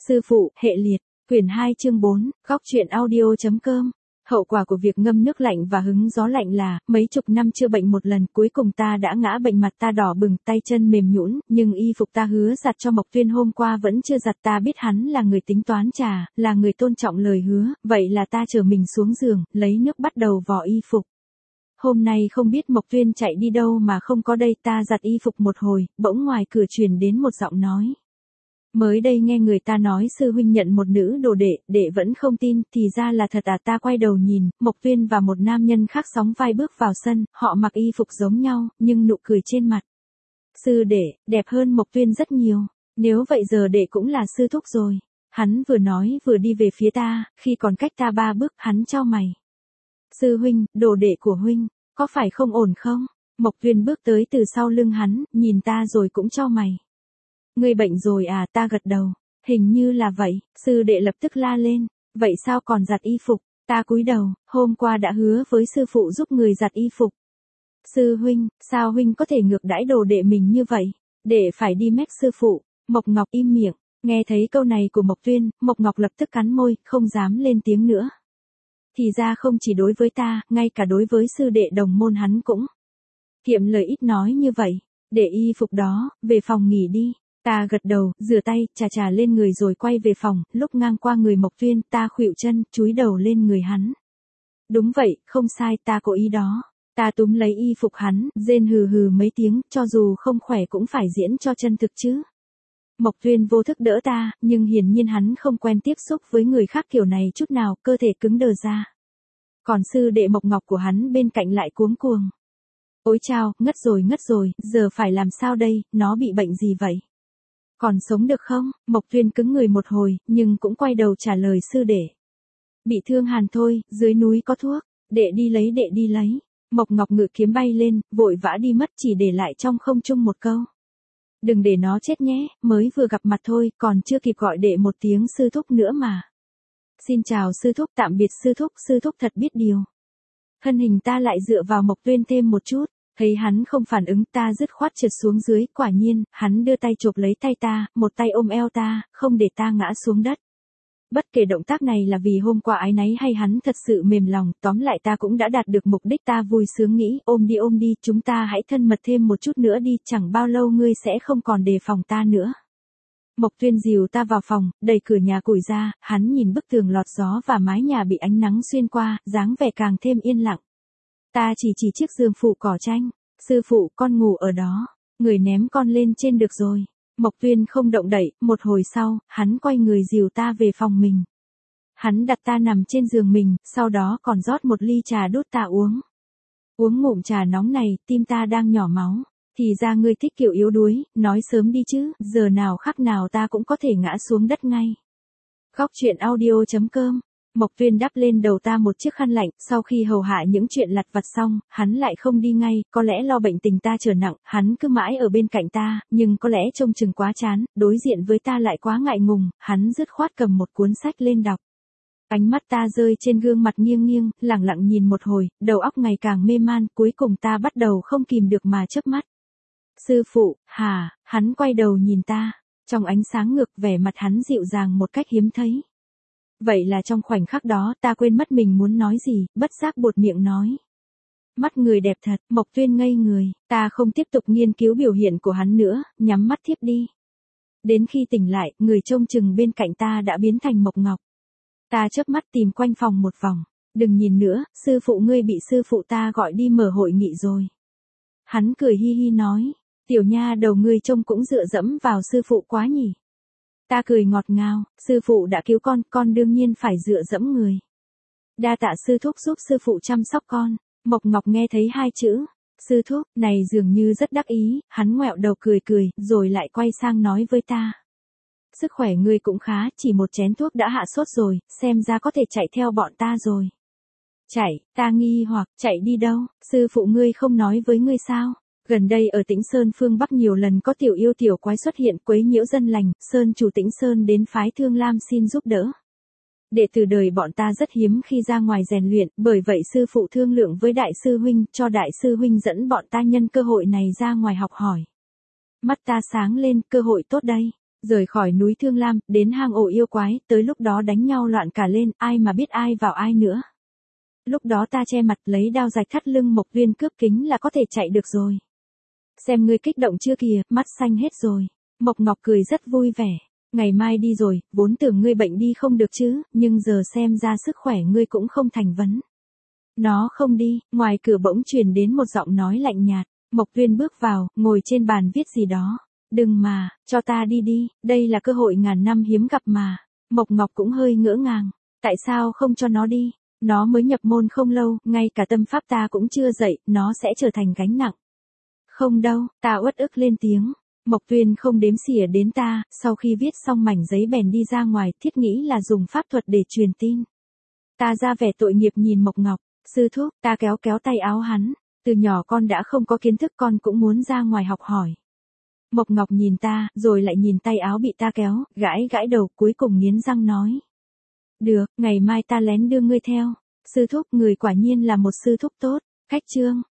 Sư phụ, hệ liệt, quyển 2 chương 4, góc truyện audio.com. Hậu quả của việc ngâm nước lạnh và hứng gió lạnh là, mấy chục năm chưa bệnh một lần, cuối cùng ta đã ngã bệnh, mặt ta đỏ bừng, tay chân mềm nhũn, nhưng y phục ta hứa giặt cho Mộc Tuyên hôm qua vẫn chưa giặt. Ta biết hắn là người tính toán trả, là người tôn trọng lời hứa, vậy là ta chở mình xuống giường, lấy nước bắt đầu vò y phục. Hôm nay không biết Mộc Tuyên chạy đi đâu mà không có đây. Ta giặt y phục một hồi, bỗng ngoài cửa truyền đến một giọng nói. Mới đây nghe người ta nói sư huynh nhận một nữ đồ đệ, đệ vẫn không tin, thì ra là thật à. Ta quay đầu nhìn, Mộc Tuyên và một nam nhân khác sóng vai bước vào sân, họ mặc y phục giống nhau, nhưng nụ cười trên mặt. Sư đệ, đẹp hơn Mộc Tuyên rất nhiều, nếu vậy giờ đệ cũng là sư thúc rồi. Hắn vừa nói vừa đi về phía ta, khi còn cách ta 3 bước, hắn chau mày. Sư huynh, đồ đệ của huynh, có phải không ổn không? Mộc Tuyên bước tới từ sau lưng hắn, nhìn ta rồi cũng chau mày. Ngươi bệnh rồi à? Ta gật đầu. Hình như là vậy. Sư đệ lập tức la lên. Vậy sao còn giặt y phục? Ta cúi đầu. Hôm qua đã hứa với sư phụ giúp người giặt y phục. Sư huynh, sao huynh có thể ngược đãi đồ đệ mình như vậy? Đệ phải đi mách sư phụ. Mộc Ngọc im miệng. Nghe thấy câu này của Mộc Tuyên, Mộc Ngọc lập tức cắn môi, không dám lên tiếng nữa. Thì ra không chỉ đối với ta, ngay cả đối với sư đệ đồng môn hắn cũng kiệm lời ít nói như vậy. Để y phục đó, về phòng nghỉ đi. Ta gật đầu, rửa tay, chà lên người rồi quay về phòng. Lúc ngang qua người Mộc Tuyên, ta khuỵu chân, chúi đầu lên người hắn. Đúng vậy, không sai, ta có ý đó. Ta túm lấy y phục hắn, rên hừ mấy tiếng, cho dù không khỏe cũng phải diễn cho chân thực chứ. Mộc Tuyên vô thức đỡ ta, nhưng hiển nhiên hắn không quen tiếp xúc với người khác kiểu này chút nào, cơ thể cứng đờ ra. Còn sư đệ Mộc Ngọc của hắn bên cạnh lại cuống cuồng. Ôi chao, ngất rồi, giờ phải làm sao đây, nó bị bệnh gì vậy? Còn sống được không? Mộc Tuyên cứng người một hồi, nhưng cũng quay đầu trả lời sư đệ. Bị thương hàn thôi, dưới núi có thuốc, đệ đi lấy. Mộc Ngọc ngự kiếm bay lên, vội vã đi mất, chỉ để lại trong không trung một câu. Đừng để nó chết nhé, mới vừa gặp mặt thôi, còn chưa kịp gọi đệ một tiếng sư thúc nữa mà. Xin chào sư thúc, tạm biệt sư thúc thật biết điều. Thân hình ta lại dựa vào Mộc Tuyên thêm một chút. Thấy hắn không phản ứng, ta dứt khoát trượt xuống dưới, quả nhiên, hắn đưa tay chộp lấy tay ta, một tay ôm eo ta, không để ta ngã xuống đất. Bất kể động tác này là vì hôm qua áy náy hay hắn thật sự mềm lòng, tóm lại ta cũng đã đạt được mục đích. Ta vui sướng nghĩ, ôm đi, chúng ta hãy thân mật thêm một chút nữa đi, chẳng bao lâu ngươi sẽ không còn đề phòng ta nữa. Mộc Tuyên dìu ta vào phòng, đẩy cửa nhà củi ra, hắn nhìn bức tường lọt gió và mái nhà bị ánh nắng xuyên qua, dáng vẻ càng thêm yên lặng. Ta chỉ chiếc giường phụ cỏ tranh. Sư phụ, con ngủ ở đó. Người ném con lên trên được rồi. Mộc Tuyên không động đậy, một hồi sau, hắn quay người dìu ta về phòng mình. Hắn đặt ta nằm trên giường mình, sau đó còn rót một ly trà đút ta uống. Uống ngụm trà nóng này, tim ta đang nhỏ máu. Thì ra ngươi thích kiểu yếu đuối, nói sớm đi chứ, giờ nào khắc nào ta cũng có thể ngã xuống đất ngay. Góc truyện audio.com. Mộc Tuyên đắp lên đầu ta một chiếc khăn lạnh, sau khi hầu hạ những chuyện lặt vặt xong, hắn lại không đi ngay, có lẽ lo bệnh tình ta trở nặng, hắn cứ mãi ở bên cạnh ta, nhưng có lẽ trông chừng quá chán, đối diện với ta lại quá ngại ngùng, hắn dứt khoát cầm một cuốn sách lên đọc. Ánh mắt ta rơi trên gương mặt nghiêng, lẳng lặng nhìn một hồi, đầu óc ngày càng mê man, cuối cùng ta bắt đầu không kìm được mà chớp mắt. Sư phụ, hả? Hắn quay đầu nhìn ta, trong ánh sáng ngược vẻ mặt hắn dịu dàng một cách hiếm thấy. Vậy là trong khoảnh khắc đó ta quên mất mình muốn nói gì, bất giác buột miệng nói. Mắt người đẹp thật. Mộc Tuyên ngây người, ta không tiếp tục nghiên cứu biểu hiện của hắn nữa, nhắm mắt thiếp đi. Đến khi tỉnh lại, người trông chừng bên cạnh ta đã biến thành Mộc Ngọc. Ta chớp mắt tìm quanh phòng một vòng. Đừng nhìn nữa, sư phụ ngươi bị sư phụ ta gọi đi mở hội nghị rồi. Hắn cười hi nói, tiểu nha đầu ngươi trông cũng dựa dẫm vào sư phụ quá nhỉ. Ta cười ngọt ngào, sư phụ đã cứu con đương nhiên phải dựa dẫm người. Đa tạ sư thúc giúp sư phụ chăm sóc con. Mộc Ngọc nghe thấy 2 chữ, sư thúc, này dường như rất đắc ý, hắn ngoẹo đầu cười, rồi lại quay sang nói với ta. Sức khỏe ngươi cũng khá, chỉ một chén thuốc đã hạ sốt rồi, xem ra có thể chạy theo bọn ta rồi. Chạy, ta nghi hoặc, chạy đi đâu, sư phụ ngươi không nói với ngươi sao? Gần đây ở Tĩnh Sơn phương Bắc nhiều lần có tiểu yêu tiểu quái xuất hiện quấy nhiễu dân lành, Sơn chủ Tĩnh Sơn đến phái Thương Lam xin giúp đỡ. Đệ tử đời bọn ta rất hiếm khi ra ngoài rèn luyện, bởi vậy sư phụ thương lượng với đại sư huynh, cho đại sư huynh dẫn bọn ta nhân cơ hội này ra ngoài học hỏi. Mắt ta sáng lên, cơ hội tốt đây. Rời khỏi núi Thương Lam, đến hang ổ yêu quái, tới lúc đó đánh nhau loạn cả lên, ai mà biết ai vào ai nữa. Lúc đó ta che mặt lấy đao rạch thắt lưng Mộc Tuyên cướp kính là có thể chạy được rồi. Xem ngươi kích động chưa kìa, mắt xanh hết rồi. Mộc Ngọc cười rất vui vẻ. Ngày mai đi rồi, vốn tưởng ngươi bệnh đi không được chứ, nhưng giờ xem ra sức khỏe ngươi cũng không thành vấn. Nó không đi, ngoài cửa bỗng truyền đến một giọng nói lạnh nhạt. Mộc Tuyên bước vào, ngồi trên bàn viết gì đó. Đừng mà, cho ta đi đi, đây là cơ hội ngàn năm hiếm gặp mà. Mộc Ngọc cũng hơi ngỡ ngàng. Tại sao không cho nó đi? Nó mới nhập môn không lâu, ngay cả tâm pháp ta cũng chưa dậy, nó sẽ trở thành gánh nặng. Không đâu, ta uất ức lên tiếng. Mộc Tuyên không đếm xỉa đến ta, sau khi viết xong mảnh giấy bèn đi ra ngoài, thiết nghĩ là dùng pháp thuật để truyền tin. Ta ra vẻ tội nghiệp nhìn Mộc Ngọc, sư thúc, ta kéo kéo tay áo hắn, từ nhỏ con đã không có kiến thức, con cũng muốn ra ngoài học hỏi. Mộc Ngọc nhìn ta, rồi lại nhìn tay áo bị ta kéo, gãi gãi đầu, cuối cùng nghiến răng nói. Được, ngày mai ta lén đưa ngươi theo. Sư thúc, người quả nhiên là một sư thúc tốt. Khách trương.